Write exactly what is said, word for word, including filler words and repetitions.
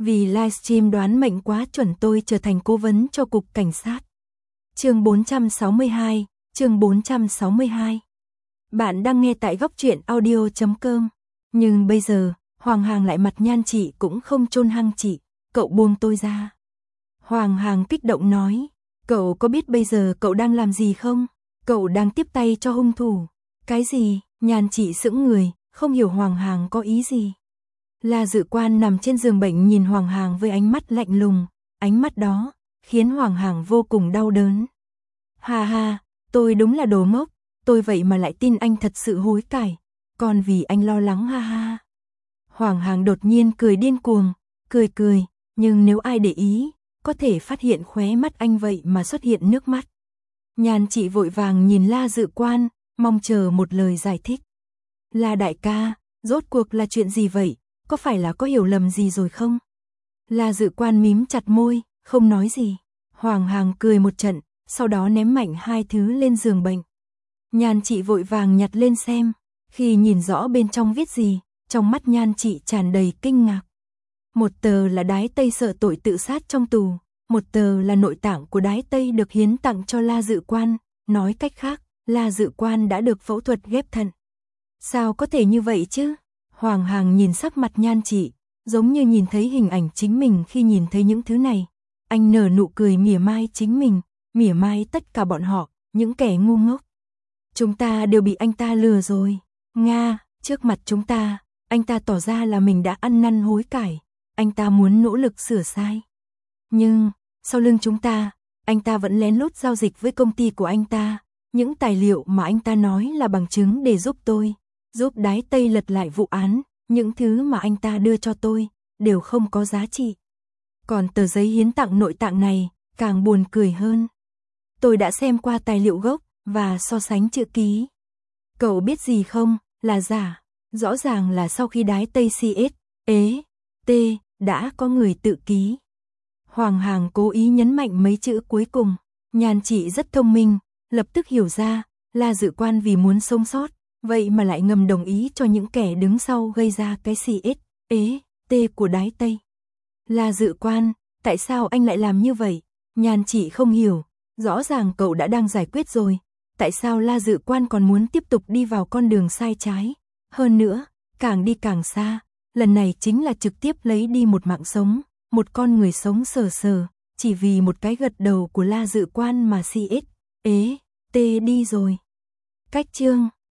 Vì livestream đoán mệnh quá chuẩn tôi trở thành cố vấn cho cục cảnh sát. Chương bốn trăm sáu mươi hai, chương bốn trăm sáu mươi hai. Bạn đang nghe tại góc truyện audio chấm com. Nhưng bây giờ, Hoàng Hàng lại mặt nhan chị cũng không chôn hăng chị, cậu buông tôi ra. Hoàng Hàng kích động nói, cậu có biết bây giờ cậu đang làm gì không? Cậu đang tiếp tay cho hung thủ. Cái gì? Nhan chị sững người, không hiểu Hoàng Hàng có ý gì. La Dự Quan nằm trên giường bệnh nhìn Hoàng Hàng với ánh mắt lạnh lùng, ánh mắt đó khiến Hoàng Hàng vô cùng đau đớn. Ha ha, tôi đúng là đồ ngốc, tôi vậy mà lại tin anh thật sự hối cải, còn vì anh lo lắng ha ha. Hoàng Hàng đột nhiên cười điên cuồng, cười cười, nhưng nếu ai để ý, có thể phát hiện khóe mắt anh vậy mà xuất hiện nước mắt. Nhan chị vội vàng nhìn La Dự Quan, mong chờ một lời giải thích. La đại ca, rốt cuộc là chuyện gì vậy? Có phải là có hiểu lầm gì rồi không? La Dự Quan mím chặt môi, không nói gì. Hoàng Hàng cười một trận, sau đó ném mạnh hai thứ lên giường bệnh. Nhan chị vội vàng nhặt lên xem, khi nhìn rõ bên trong viết gì, trong mắt Nhan chị tràn đầy kinh ngạc. Một tờ là đái tây sợ tội tự sát trong tù, một tờ là nội tạng của đái tây được hiến tặng cho La Dự Quan, nói cách khác, La Dự Quan đã được phẫu thuật ghép thận. Sao có thể như vậy chứ? Hoàng Hàng nhìn sắc mặt Nhan chị, giống như nhìn thấy hình ảnh chính mình khi nhìn thấy những thứ này. Anh nở nụ cười mỉa mai chính mình, mỉa mai tất cả bọn họ, những kẻ ngu ngốc. Chúng ta đều bị anh ta lừa rồi. Nga, trước mặt chúng ta, anh ta tỏ ra là mình đã ăn năn hối cải, anh ta muốn nỗ lực sửa sai. Nhưng, sau lưng chúng ta, anh ta vẫn lén lút giao dịch với công ty của anh ta. Những tài liệu mà anh ta nói là bằng chứng để giúp tôi, giúp đái tây lật lại vụ án, những thứ mà anh ta đưa cho tôi, đều không có giá trị. Còn tờ giấy hiến tặng nội tạng này, càng buồn cười hơn. Tôi đã xem qua tài liệu gốc, và so sánh chữ ký. Cậu biết gì không, là giả, rõ ràng là sau khi đái tây xê ét, ế, T, đã có người tự ký. Hoàng Hàng cố ý nhấn mạnh mấy chữ cuối cùng, Nhan chị rất thông minh, lập tức hiểu ra, La Dự Quan vì muốn sống sót, vậy mà lại ngầm đồng ý cho những kẻ đứng sau gây ra cái xê ét, ế, T của đái tây. La Dự Quan, tại sao anh lại làm như vậy? Nhan chị không hiểu, rõ ràng cậu đã đang giải quyết rồi, tại sao La Dự Quan còn muốn tiếp tục đi vào con đường sai trái? Hơn nữa, càng đi càng xa, lần này chính là trực tiếp lấy đi một mạng sống, một con người sống sờ sờ, chỉ vì một cái gật đầu của La Dự Quan mà xê ét, ế, T đi rồi. Cách chương